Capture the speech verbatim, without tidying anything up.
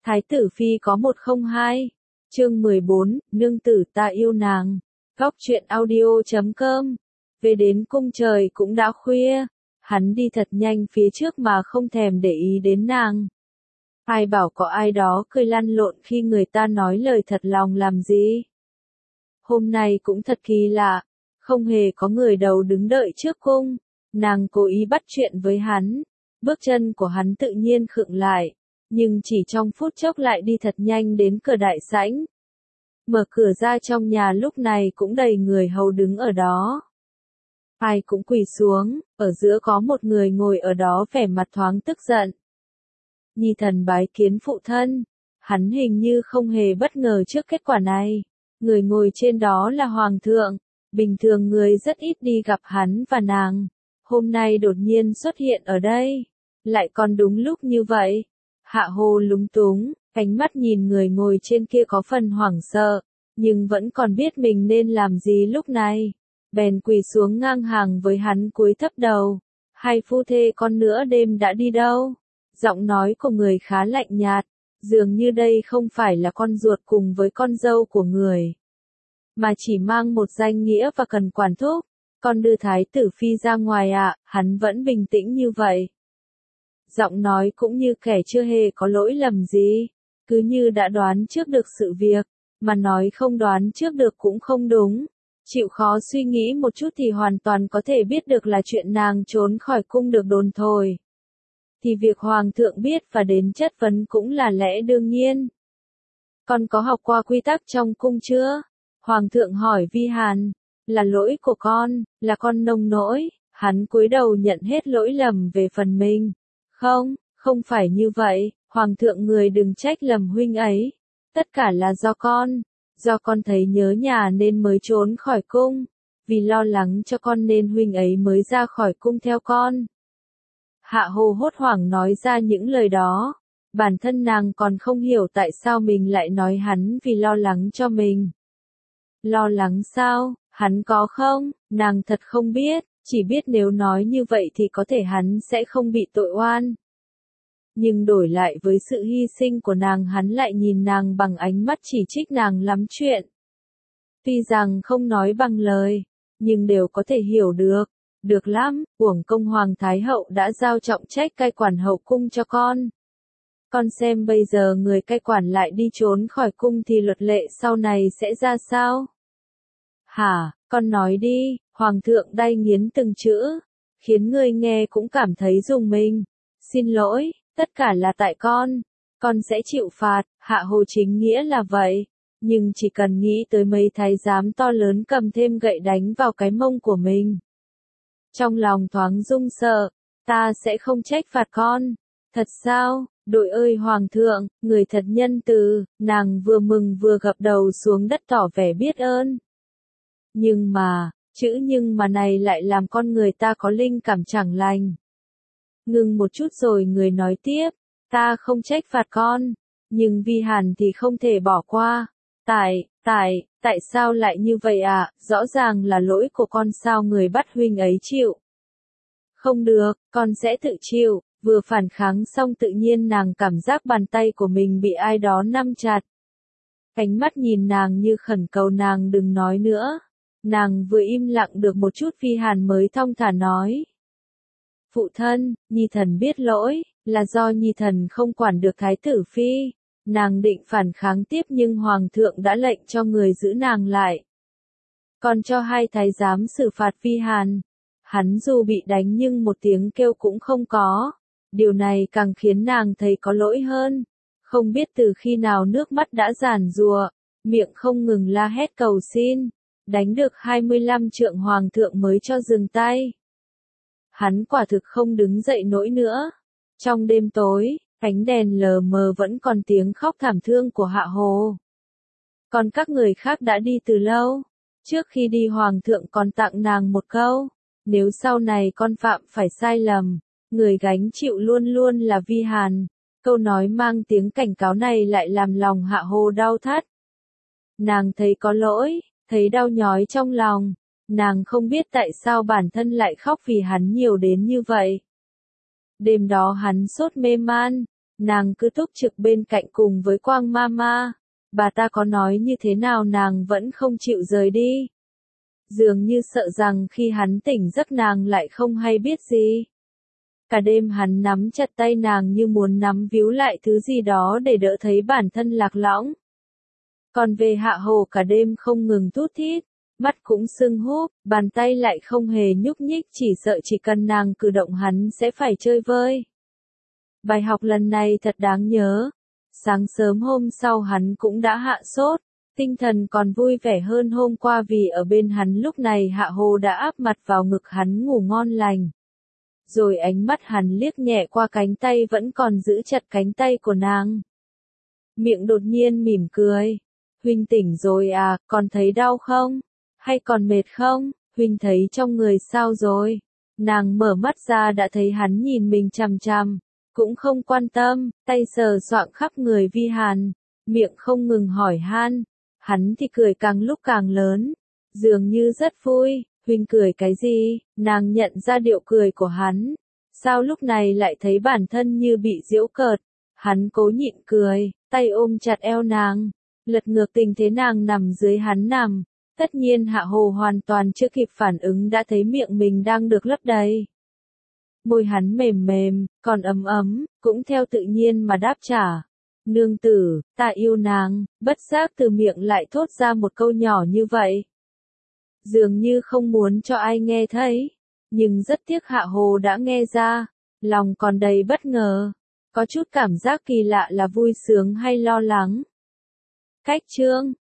Thái tử Phi có một không hai, chương mười bốn, nương tử ta yêu nàng. Góc truyện audio chấm com. Về đến cung trời cũng đã khuya, hắn đi thật nhanh phía trước mà không thèm để ý đến nàng. Ai bảo có ai đó cười lăn lộn khi người ta nói lời thật lòng làm gì. Hôm nay cũng thật kỳ lạ, không hề có người đầu đứng đợi trước cung, nàng cố ý bắt chuyện với hắn, bước chân của hắn tự nhiên khựng lại, nhưng chỉ trong phút chốc lại đi thật nhanh đến cửa đại sảnh. Mở cửa ra trong nhà lúc này cũng đầy người hầu đứng ở đó. Ai cũng quỳ xuống, ở giữa có một người ngồi ở đó vẻ mặt thoáng tức giận. Nhi thần bái kiến phụ thân, hắn hình như không hề bất ngờ trước kết quả này. Người ngồi trên đó là hoàng thượng, bình thường người rất ít đi gặp hắn và nàng, hôm nay đột nhiên xuất hiện ở đây, lại còn đúng lúc như vậy. Hạ Hồ lúng túng, ánh mắt nhìn người ngồi trên kia có phần hoảng sợ, nhưng vẫn còn biết mình nên làm gì lúc này. Bèn quỳ xuống ngang hàng với hắn cúi thấp đầu. Hai phu thê con nữa đêm đã đi đâu? Giọng nói của người khá lạnh nhạt, dường như đây không phải là con ruột cùng với con dâu của người, mà chỉ mang một danh nghĩa và cần quản thúc. Con đưa Thái tử Phi ra ngoài ạ, à, hắn vẫn bình tĩnh như vậy. Giọng nói cũng như kẻ chưa hề có lỗi lầm gì, cứ như đã đoán trước được sự việc, mà nói không đoán trước được cũng không đúng. Chịu khó suy nghĩ một chút thì hoàn toàn có thể biết được là chuyện nàng trốn khỏi cung được đồn thổi. Thì việc hoàng thượng biết và đến chất vấn cũng là lẽ đương nhiên. Con có học qua quy tắc trong cung chưa? Hoàng thượng hỏi Vi Hàn. Là lỗi của con, là con nông nỗi. Hắn cúi đầu nhận hết lỗi lầm về phần mình. Không, không phải như vậy, hoàng thượng người đừng trách lầm huynh ấy. Tất cả là do con, do con thấy nhớ nhà nên mới trốn khỏi cung, vì lo lắng cho con nên huynh ấy mới ra khỏi cung theo con. Hạ Hồ hốt hoảng nói ra những lời đó, bản thân nàng còn không hiểu tại sao mình lại nói hắn vì lo lắng cho mình. Lo lắng sao, hắn có không, nàng thật không biết. Chỉ biết nếu nói như vậy thì có thể hắn sẽ không bị tội oan. Nhưng đổi lại với sự hy sinh của nàng hắn lại nhìn nàng bằng ánh mắt chỉ trích nàng lắm chuyện. Tuy rằng không nói bằng lời, nhưng đều có thể hiểu được. Được lắm, uổng công Hoàng Thái Hậu đã giao trọng trách cai quản hậu cung cho con. Con xem bây giờ người cai quản lại đi trốn khỏi cung thì luật lệ sau này sẽ ra sao? Hả, con nói đi. Hoàng thượng đay nghiến từng chữ, khiến người nghe cũng cảm thấy rùng mình. Xin lỗi, tất cả là tại con, con sẽ chịu phạt. Hạ Hồ chính nghĩa là vậy, nhưng chỉ cần nghĩ tới mấy thái giám to lớn cầm thêm gậy đánh vào cái mông của mình. Trong lòng thoáng rung sợ, ta sẽ không trách phạt con. Thật sao, đội ơi hoàng thượng, người thật nhân từ, nàng vừa mừng vừa gập đầu xuống đất tỏ vẻ biết ơn. Nhưng mà, chữ nhưng mà này lại làm con người ta có linh cảm chẳng lành. Ngừng một chút rồi người nói tiếp, ta không trách phạt con, nhưng Vi Hàn thì không thể bỏ qua. Tại, tại, tại sao lại như vậy ạ? À? Rõ ràng là lỗi của con sao người bắt huynh ấy chịu. Không được, con sẽ tự chịu. Vừa phản kháng xong tự nhiên nàng cảm giác bàn tay của mình bị ai đó nắm chặt. Ánh mắt nhìn nàng như khẩn cầu nàng đừng nói nữa. Nàng vừa im lặng được một chút Vi Hàn mới thong thả nói. Phụ thân, Nhi thần biết lỗi, là do Nhi thần không quản được Thái tử Phi. Nàng định phản kháng tiếp nhưng Hoàng thượng đã lệnh cho người giữ nàng lại. Còn cho hai thái giám xử phạt Vi Hàn. Hắn dù bị đánh nhưng một tiếng kêu cũng không có. Điều này càng khiến nàng thấy có lỗi hơn. Không biết từ khi nào nước mắt đã giàn giụa, miệng không ngừng la hét cầu xin. Đánh được hai mươi lăm trượng hoàng thượng mới cho dừng tay. Hắn quả thực không đứng dậy nổi nữa. Trong đêm tối, ánh đèn lờ mờ vẫn còn tiếng khóc thảm thương của Hạ Hồ. Còn các người khác đã đi từ lâu. Trước khi đi hoàng thượng còn tặng nàng một câu. Nếu sau này con phạm phải sai lầm, người gánh chịu luôn luôn là Vi Hàn. Câu nói mang tiếng cảnh cáo này lại làm lòng Hạ Hồ đau thắt. Nàng thấy có lỗi. Thấy đau nhói trong lòng, nàng không biết tại sao bản thân lại khóc vì hắn nhiều đến như vậy. Đêm đó hắn sốt mê man, nàng cứ túc trực bên cạnh cùng với Quang Mama. Bà ta có nói như thế nào nàng vẫn không chịu rời đi. Dường như sợ rằng khi hắn tỉnh giấc nàng lại không hay biết gì. Cả đêm hắn nắm chặt tay nàng như muốn nắm víu lại thứ gì đó để đỡ thấy bản thân lạc lõng. Còn về Hạ Hồ cả đêm không ngừng thút thít, mắt cũng sưng húp, bàn tay lại không hề nhúc nhích, chỉ sợ chỉ cần nàng cử động hắn sẽ phải chơi vơi. Bài học lần này thật đáng nhớ. Sáng sớm hôm sau hắn cũng đã hạ sốt, tinh thần còn vui vẻ hơn hôm qua vì ở bên hắn lúc này Hạ Hồ đã áp mặt vào ngực hắn ngủ ngon lành. Rồi ánh mắt hắn liếc nhẹ qua cánh tay vẫn còn giữ chặt cánh tay của nàng. Miệng đột nhiên mỉm cười. Huynh tỉnh rồi à, còn thấy đau không? Hay còn mệt không? Huynh thấy trong người sao rồi? Nàng mở mắt ra đã thấy hắn nhìn mình chằm chằm. Cũng không quan tâm, tay sờ soạng khắp người Vi Hàn. Miệng không ngừng hỏi han. Hắn thì cười càng lúc càng lớn. Dường như rất vui. Huynh cười cái gì? Nàng nhận ra điệu cười của hắn. Sao lúc này lại thấy bản thân như bị giễu cợt? Hắn cố nhịn cười, tay ôm chặt eo nàng. Lật ngược tình thế nàng nằm dưới hắn nằm. Tất nhiên Hạ Hồ hoàn toàn chưa kịp phản ứng đã thấy miệng mình đang được lấp đầy. Môi hắn mềm mềm, còn ấm ấm, cũng theo tự nhiên mà đáp trả. Nương tử, ta yêu nàng, bất giác từ miệng lại thốt ra một câu nhỏ như vậy. Dường như không muốn cho ai nghe thấy, nhưng rất tiếc Hạ Hồ đã nghe ra, lòng còn đầy bất ngờ, có chút cảm giác kỳ lạ là vui sướng hay lo lắng. Cách chương